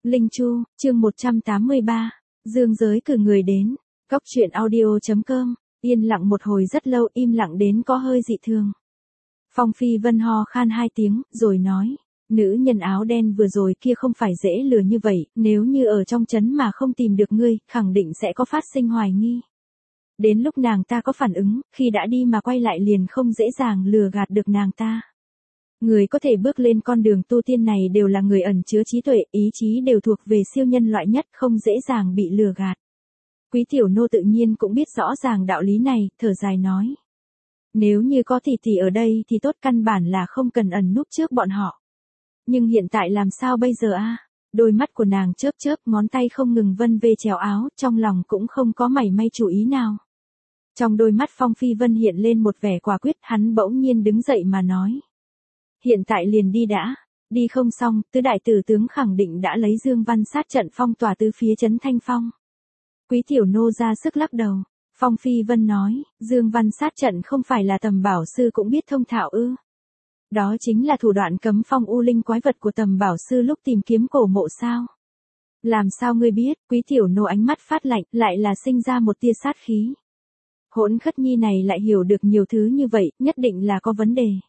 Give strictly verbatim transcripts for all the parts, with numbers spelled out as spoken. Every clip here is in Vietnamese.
Linh Chu, chương một trăm tám mươi ba, Dương Giới cử người đến, Cóc truyện audio.com, yên lặng một hồi rất lâu, im lặng đến có hơi dị thường. Phong Phi Vân ho khan hai tiếng, rồi nói, nữ nhân áo đen vừa rồi kia không phải dễ lừa như vậy, nếu như ở trong trấn mà không tìm được ngươi, khẳng định sẽ có phát sinh hoài nghi. Đến lúc nàng ta có phản ứng, khi đã đi mà quay lại liền không dễ dàng lừa gạt được nàng ta. Người có thể bước lên con đường tu tiên này đều là người ẩn chứa trí tuệ, ý chí đều thuộc về siêu nhân loại nhất, không dễ dàng bị lừa gạt. Quý tiểu nô tự nhiên cũng biết rõ ràng đạo lý này, thở dài nói. Nếu như có tỷ tỷ ở đây thì tốt, căn bản là không cần ẩn núp trước bọn họ. Nhưng hiện tại làm sao bây giờ a? Đôi mắt của nàng chớp chớp, ngón tay không ngừng vân về chéo áo, trong lòng cũng không có mảy may chú ý nào. Trong đôi mắt Phong Phi Vân hiện lên một vẻ quả quyết, hắn bỗng nhiên đứng dậy mà nói. Hiện tại liền đi đã, đi không xong, tứ đại tử tướng khẳng định đã lấy Dương Văn sát trận phong tỏa tứ phía trấn Thanh Phong. Quý tiểu nô ra sức lắc đầu, Phong Phi Vân nói, Dương Văn sát trận không phải là Tầm Bảo Sư cũng biết thông thạo ư. Đó chính là thủ đoạn cấm phong u linh quái vật của Tầm Bảo Sư lúc tìm kiếm cổ mộ sao. Làm sao ngươi biết? Quý tiểu nô ánh mắt phát lạnh, lại là sinh ra một tia sát khí. Hỗn Khất Nhi này lại hiểu được nhiều thứ như vậy, nhất định là có vấn đề.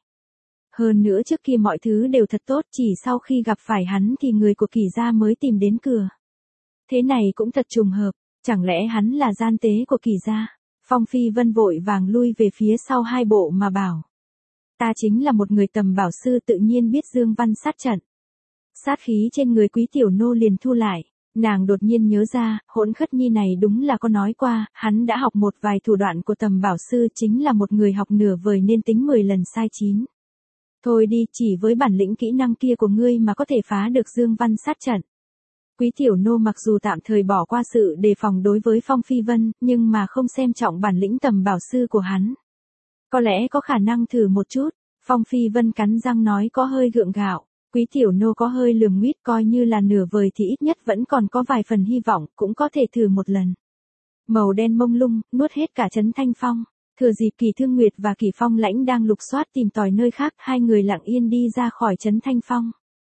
Hơn nữa trước kia mọi thứ đều thật tốt, chỉ sau khi gặp phải hắn thì người của Kỳ gia mới tìm đến cửa. Thế này cũng thật trùng hợp, chẳng lẽ hắn là gian tế của Kỳ gia? Phong Phi Vân vội vàng lui về phía sau hai bộ mà bảo. Ta chính là một người Tầm Bảo Sư, tự nhiên biết Dương Văn sát trận. Sát khí trên người quý tiểu nô liền thu lại, nàng đột nhiên nhớ ra, Hỗn Khất Nhi này đúng là có nói qua, hắn đã học một vài thủ đoạn của Tầm Bảo Sư, chính là một người học nửa vời nên tính mười lần sai chín. Thôi đi, chỉ với bản lĩnh kỹ năng kia của ngươi mà có thể phá được Dương Văn sát trận. Quý tiểu nô mặc dù tạm thời bỏ qua sự đề phòng đối với Phong Phi Vân, nhưng mà không xem trọng bản lĩnh Tầm Bảo Sư của hắn. Có lẽ có khả năng thử một chút, Phong Phi Vân cắn răng nói có hơi gượng gạo. Quý tiểu nô có hơi lườm nguyết, coi như là nửa vời thì ít nhất vẫn còn có vài phần hy vọng, cũng có thể thử một lần. Màu đen mông lung, nuốt hết cả trấn Thanh Phong. Thừa dịp Kỳ Thương Nguyệt và Kỳ Phong Lãnh đang lục soát tìm tòi nơi khác, hai người lặng yên đi ra khỏi trấn Thanh Phong.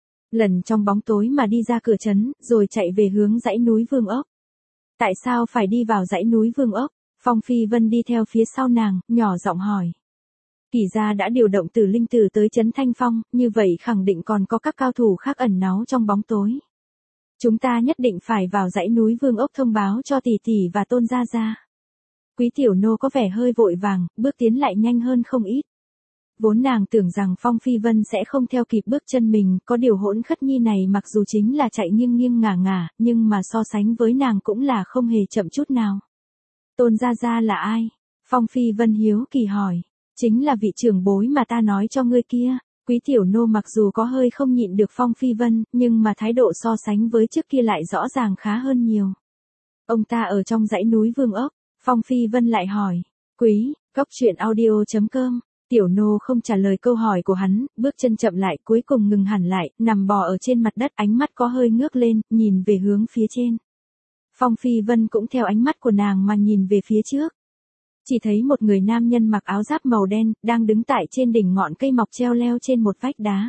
Lần trong bóng tối mà đi ra cửa trấn, rồi chạy về hướng dãy núi Vương Ốc. Tại sao phải đi vào dãy núi Vương Ốc? Phong Phi Vân đi theo phía sau nàng, nhỏ giọng hỏi. Kỳ gia đã điều động Tử Linh Tử tới trấn Thanh Phong, như vậy khẳng định còn có các cao thủ khác ẩn náu trong bóng tối. Chúng ta nhất định phải vào dãy núi Vương Ốc thông báo cho tỷ tỷ và Tôn gia gia. Quý tiểu nô có vẻ hơi vội vàng, bước tiến lại nhanh hơn không ít. Vốn nàng tưởng rằng Phong Phi Vân sẽ không theo kịp bước chân mình, có điều Hỗn Khất Nhi này mặc dù chính là chạy nghiêng nghiêng ngả ngả, nhưng mà so sánh với nàng cũng là không hề chậm chút nào. Tôn gia gia là ai? Phong Phi Vân hiếu kỳ hỏi. Chính là vị trưởng bối mà ta nói cho ngươi kia. Quý tiểu nô mặc dù có hơi không nhịn được Phong Phi Vân, nhưng mà thái độ so sánh với trước kia lại rõ ràng khá hơn nhiều. Ông ta ở trong dãy núi Vương Ốc. Phong Phi Vân lại hỏi. Quý, Cóc truyện audio.com. Tiểu nô không trả lời câu hỏi của hắn, bước chân chậm lại, cuối cùng ngừng hẳn lại, nằm bò ở trên mặt đất, ánh mắt có hơi ngước lên, nhìn về hướng phía trên. Phong Phi Vân cũng theo ánh mắt của nàng mà nhìn về phía trước. Chỉ thấy một người nam nhân mặc áo giáp màu đen, đang đứng tại trên đỉnh ngọn cây mọc treo leo trên một vách đá.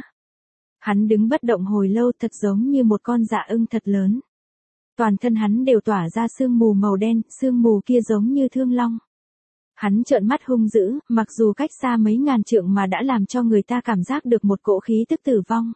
Hắn đứng bất động hồi lâu, thật giống như một con dạ ưng thật lớn. Toàn thân hắn đều tỏa ra sương mù màu đen, sương mù kia giống như thương long. Hắn trợn mắt hung dữ, mặc dù cách xa mấy ngàn trượng mà đã làm cho người ta cảm giác được một cỗ khí tức tử vong.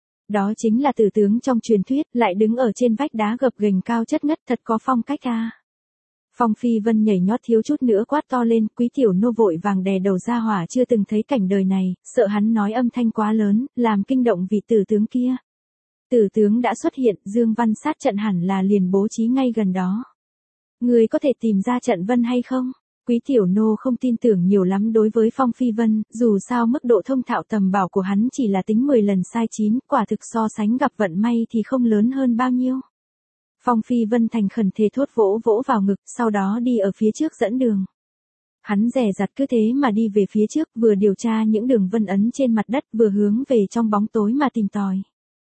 Đó chính là tử tướng trong truyền thuyết, lại đứng ở trên vách đá gập ghềnh cao chất ngất, thật có phong cách a. Phong Phi Vân nhảy nhót thiếu chút nữa quát to lên, quý tiểu nô vội vàng đè đầu ra hỏa, chưa từng thấy cảnh đời này, sợ hắn nói âm thanh quá lớn, làm kinh động vị tử tướng kia. Tử tướng đã xuất hiện, Dương Văn sát trận hẳn là liền bố trí ngay gần đó. Người có thể tìm ra trận vân hay không? Quý tiểu nô không tin tưởng nhiều lắm đối với Phong Phi Vân, dù sao mức độ thông thạo tầm bảo của hắn chỉ là tính mười lần sai chín, quả thực so sánh gặp vận may thì không lớn hơn bao nhiêu. Phong Phi Vân thành khẩn thề thốt vỗ vỗ vào ngực, sau đó đi ở phía trước dẫn đường. Hắn dè dặt cứ thế mà đi về phía trước, vừa điều tra những đường vân ấn trên mặt đất, vừa hướng về trong bóng tối mà tìm tòi.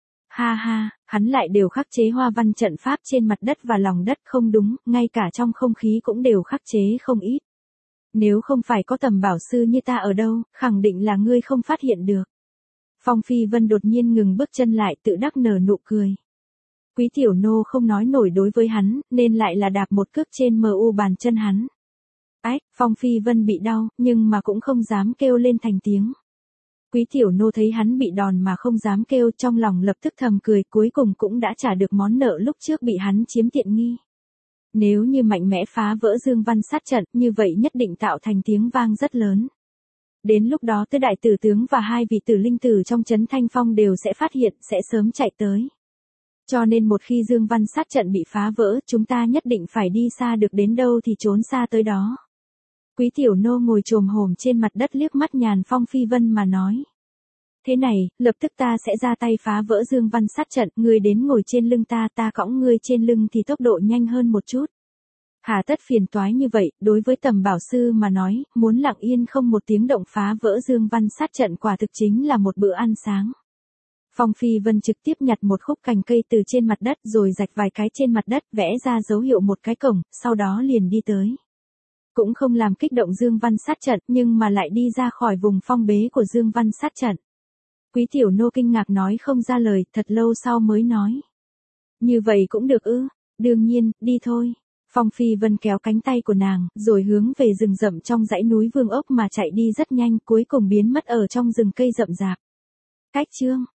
Ha ha, hắn lại đều khắc chế hoa văn trận pháp trên mặt đất và lòng đất, không đúng, ngay cả trong không khí cũng đều khắc chế không ít. Nếu không phải có Tầm Bảo Sư như ta ở đâu, khẳng định là ngươi không phát hiện được. Phong Phi Vân đột nhiên ngừng bước chân lại, tự đắc nở nụ cười. Quý tiểu nô không nói nổi đối với hắn, nên lại là đạp một cước trên mờ u bàn chân hắn. Ách, Phong Phi Vân bị đau, nhưng mà cũng không dám kêu lên thành tiếng. Quý tiểu nô thấy hắn bị đòn mà không dám kêu, trong lòng lập tức thầm cười, cuối cùng cũng đã trả được món nợ lúc trước bị hắn chiếm tiện nghi. Nếu như mạnh mẽ phá vỡ Dương Văn sát trận, như vậy nhất định tạo thành tiếng vang rất lớn. Đến lúc đó tứ đại tử tướng và hai vị tử linh tử trong trấn Thanh Phong đều sẽ phát hiện, sẽ sớm chạy tới. Cho nên một khi Dương Văn sát trận bị phá vỡ, chúng ta nhất định phải đi xa được đến đâu thì trốn xa tới đó. Quý tiểu nô ngồi chồm hổm trên mặt đất liếc mắt nhàn Phong Phi Vân mà nói. Thế này, lập tức ta sẽ ra tay phá vỡ Dương Văn sát trận, ngươi đến ngồi trên lưng ta, ta cõng ngươi trên lưng thì tốc độ nhanh hơn một chút. Hà tất phiền toái như vậy, đối với Tầm Bảo Sư mà nói, muốn lặng yên không một tiếng động phá vỡ Dương Văn sát trận quả thực chính là một bữa ăn sáng. Phong Phi Vân trực tiếp nhặt một khúc cành cây từ trên mặt đất rồi rạch vài cái trên mặt đất, vẽ ra dấu hiệu một cái cổng, sau đó liền đi tới. Cũng không làm kích động Dương Văn sát trận, nhưng mà lại đi ra khỏi vùng phong bế của Dương Văn sát trận. Quý tiểu nô kinh ngạc nói không ra lời, thật lâu sau mới nói. Như vậy cũng được ư, đương nhiên, đi thôi. Phong Phi Vân kéo cánh tay của nàng, rồi hướng về rừng rậm trong dãy núi Vương Ốc mà chạy đi rất nhanh, cuối cùng biến mất ở trong rừng cây rậm rạp. Cách chương